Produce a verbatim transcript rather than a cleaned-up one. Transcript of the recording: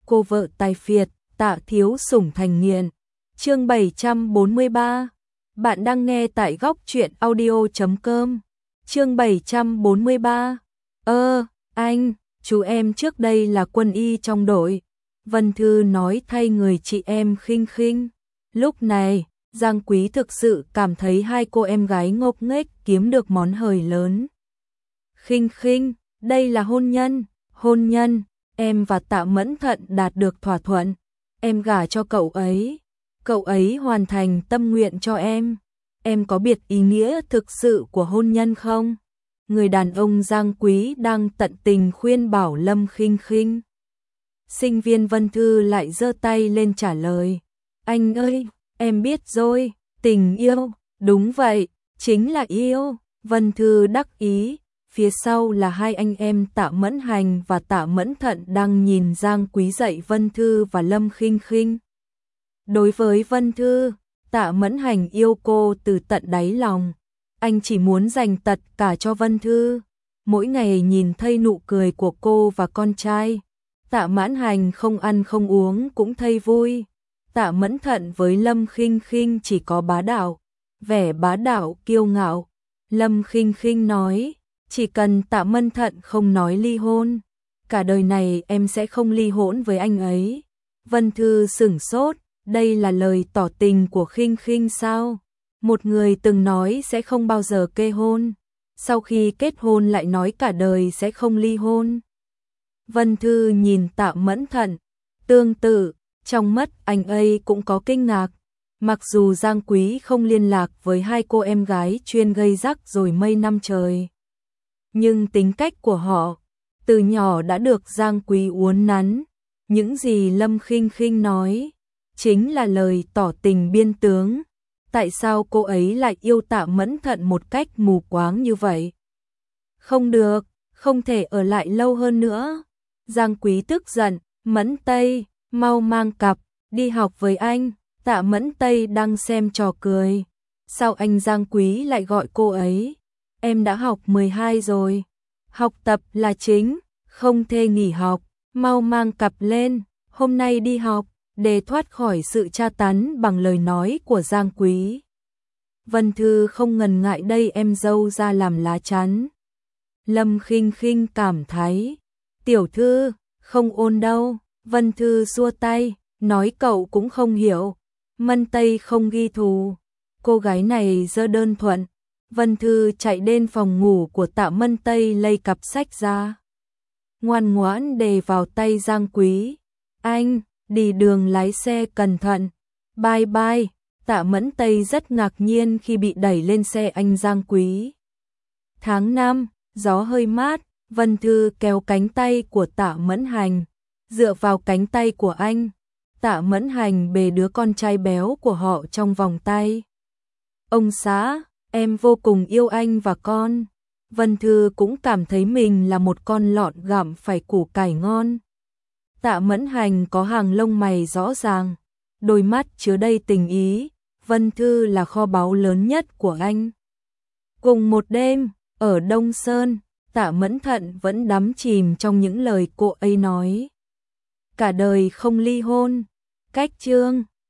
cô vợ tài phiệt, Tạ thiếu sủng thành nghiện. Chương bảy trăm bốn mươi ba. Bạn đang nghe tại góc truyện audio chấm com. Chương bảy trăm bốn mươi ba. Ơ, anh, chú em trước đây là quân y trong đội. Vân Thư nói thay người chị em Khinh Khinh. Lúc này, Giang Quý thực sự cảm thấy hai cô em gái ngốc nghếch kiếm được món hời lớn. Khinh Khinh, đây là hôn nhân, hôn nhân, em và Tạ Mẫn Thận đạt được thỏa thuận. Em gả cho cậu ấy, cậu ấy hoàn thành tâm nguyện cho em. Em có biết ý nghĩa thực sự của hôn nhân không? Người đàn ông Giang Quý đang tận tình khuyên bảo Lâm Khinh Khinh. Sinh viên Vân Thư lại giơ tay lên trả lời. Anh ơi, em biết rồi, tình yêu, đúng vậy, chính là yêu. Vân Thư đắc ý, phía sau là hai anh em Tạ Mẫn Hành và Tạ Mẫn Thận đang nhìn Giang Quý dạy Vân Thư và Lâm Khinh Khinh. Đối với Vân Thư, Tạ Mẫn Hành yêu cô từ tận đáy lòng. Anh chỉ muốn dành tất cả cho Vân Thư. Mỗi ngày nhìn thấy nụ cười của cô và con trai, Tạ Mẫn Hành không ăn không uống cũng thấy vui. Tạ Mẫn Thận với Lâm Khinh Khinh chỉ có bá đạo, vẻ bá đạo kiêu ngạo. Lâm Khinh Khinh nói, chỉ cần Tạ Mẫn Thận không nói ly hôn, cả đời này em sẽ không ly hôn với anh ấy. Vân Thư sửng sốt, đây là lời tỏ tình của Khinh Khinh sao? Một người từng nói sẽ không bao giờ kê hôn, sau khi kết hôn lại nói cả đời sẽ không ly hôn. Vân Thư nhìn Tạ Mẫn Thận, tương tự, trong mắt anh ấy cũng có kinh ngạc. Mặc dù Giang Quý không liên lạc với hai cô em gái chuyên gây rắc rồi mấy năm trời, nhưng tính cách của họ từ nhỏ đã được Giang Quý uốn nắn. Những gì Lâm Khinh Khinh nói chính là lời tỏ tình biên tướng. Tại sao cô ấy lại yêu Tạ Mẫn Thận một cách mù quáng như vậy? Không được, không thể ở lại lâu hơn nữa. Giang Quý tức giận, Mẫn Tây, mau mang cặp, đi học với anh. Tạ Mẫn Tây đang xem trò cười. Sao anh Giang Quý lại gọi cô ấy? Em đã học mười hai rồi. Học tập là chính, không thể nghỉ học. Mau mang cặp lên, hôm nay đi học, để thoát khỏi sự tra tấn bằng lời nói của Giang Quý. Vân Thư không ngần ngại đây em dâu ra làm lá chắn. Lâm Khinh Khinh cảm thấy, tiểu thư, không ôn đâu. Vân Thư xua tay, nói cậu cũng không hiểu. Mân Tây không ghi thù. Cô gái này dơ đơn thuận. Vân Thư chạy đến phòng ngủ của Tạ Mân Tây lấy cặp sách ra, ngoan ngoãn đề vào tay Giang Quý. Anh, đi đường lái xe cẩn thận. Bye bye. Tạ Mẫn Tây rất ngạc nhiên khi bị đẩy lên xe anh Giang Quý. Tháng năm, gió hơi mát, Vân Thư kéo cánh tay của Tạ Mẫn Hành, dựa vào cánh tay của anh. Tạ Mẫn Hành bế đứa con trai béo của họ trong vòng tay. Ông xã, em vô cùng yêu anh và con. Vân Thư cũng cảm thấy mình là một con lợn gặm phải củ cải ngon. Tạ Mẫn Hành có hàng lông mày rõ ràng, đôi mắt chứa đầy tình ý. Vân Thư là kho báu lớn nhất của anh. Cùng một đêm, ở Đông Sơn, Tạ Mẫn Thận vẫn đắm chìm trong những lời cô ấy nói. Cả đời không ly hôn. Cách chương